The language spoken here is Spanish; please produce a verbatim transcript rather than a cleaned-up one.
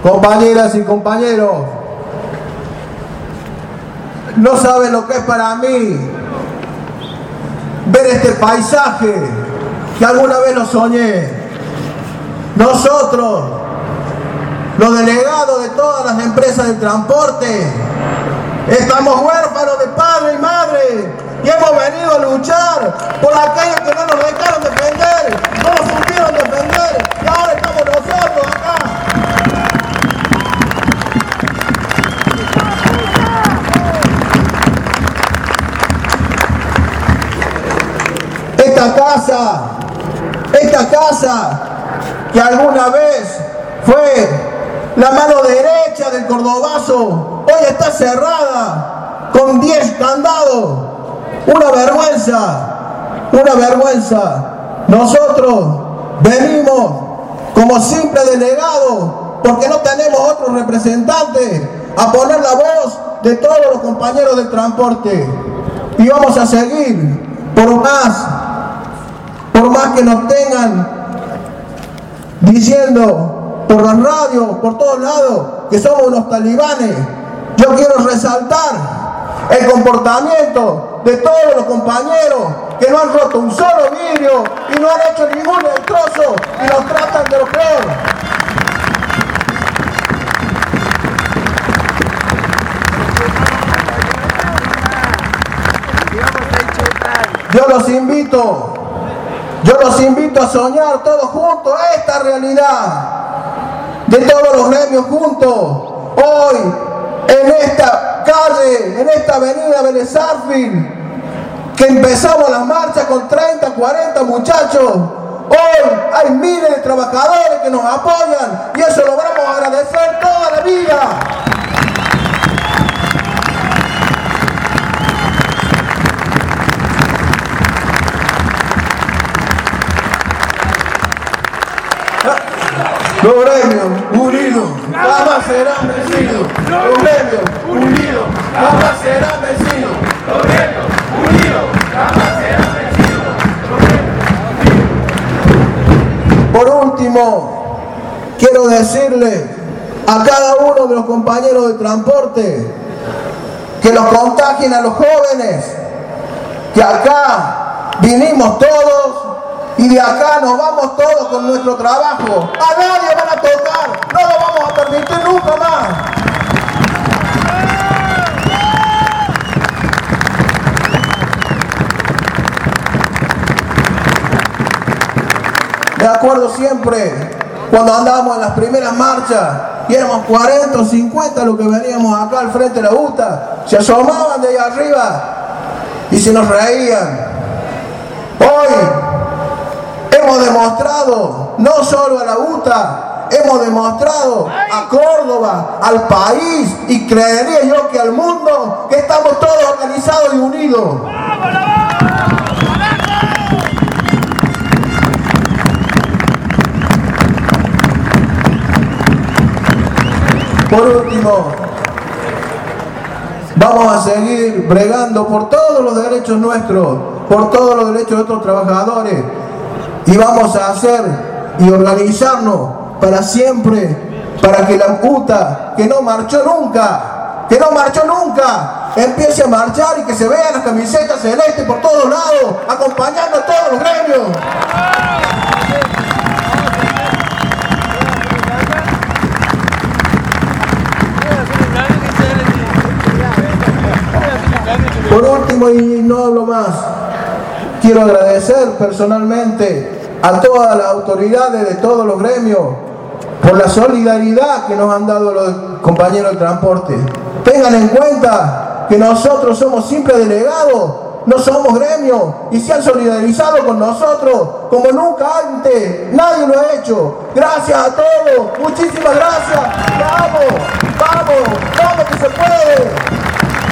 compañeras y compañeros, no saben lo que es para mí ver este paisaje que alguna vez lo soñé. Nosotros, los delegados de todas las empresas del transporte, estamos huérfanos de padre y madre y hemos venido a luchar por aquellos que no nos dejaron defender, no nos supieron defender, y ahora estamos nosotros acá. Esta casa, esta casa que alguna vez fue la mano derecha del cordobazo, hoy está cerrada con diez candados. Una vergüenza, una vergüenza. Nosotros venimos como simples delegados porque no tenemos otros representantes a poner la voz de todos los compañeros del transporte. Y vamos a seguir por más, por más que nos tengan diciendo por las radios, por todos lados, que somos unos talibanes. Yo quiero resaltar el comportamiento de todos los compañeros que no han roto un solo vidrio y no han hecho ningún destrozo y nos tratan de lo peor. Yo los invito, yo los invito a soñar todos juntos esta realidad de todos los gremios juntos. Hoy, en esta calle, en esta avenida Vélez Sarsfield, que empezamos las marchas con treinta, cuarenta muchachos, hoy hay miles de trabajadores que nos apoyan y eso lo vamos a agradecer toda la vida. Los gremios unidos jamás serán vencidos. Los gremios unidos jamás serán vencidos. Los gremios unidos jamás serán vencidos. Por último, quiero decirle a cada uno de los compañeros de transporte que los contagien a los jóvenes, que acá vinimos todos y de acá nos vamos todos con nuestro trabajo. A nadie van a tocar, no lo vamos a permitir nunca más. Me acuerdo siempre cuando andábamos en las primeras marchas y éramos cuarenta o cincuenta los que veníamos acá al frente de la U T A, se asomaban de allá arriba y se nos reían. Hoy hemos demostrado, no solo a la U T A, hemos demostrado a Córdoba, al país y creería yo que al mundo, que estamos todos organizados y unidos. Por último, vamos a seguir bregando por todos los derechos nuestros, por todos los derechos de otros trabajadores. Y vamos a hacer y organizarnos para siempre, para que la U T A, que no marchó nunca, que no marchó nunca, empiece a marchar y que se vean las camisetas celestes por todos lados, acompañando a todos los gremios. Por último, y no hablo más, quiero agradecer personalmente a todas las autoridades de todos los gremios por la solidaridad que nos han dado los compañeros del transporte. Tengan en cuenta que nosotros somos simples delegados, no somos gremios, y se han solidarizado con nosotros como nunca antes. Nadie lo ha hecho. Gracias a todos, muchísimas gracias. Vamos, vamos, vamos que se puede.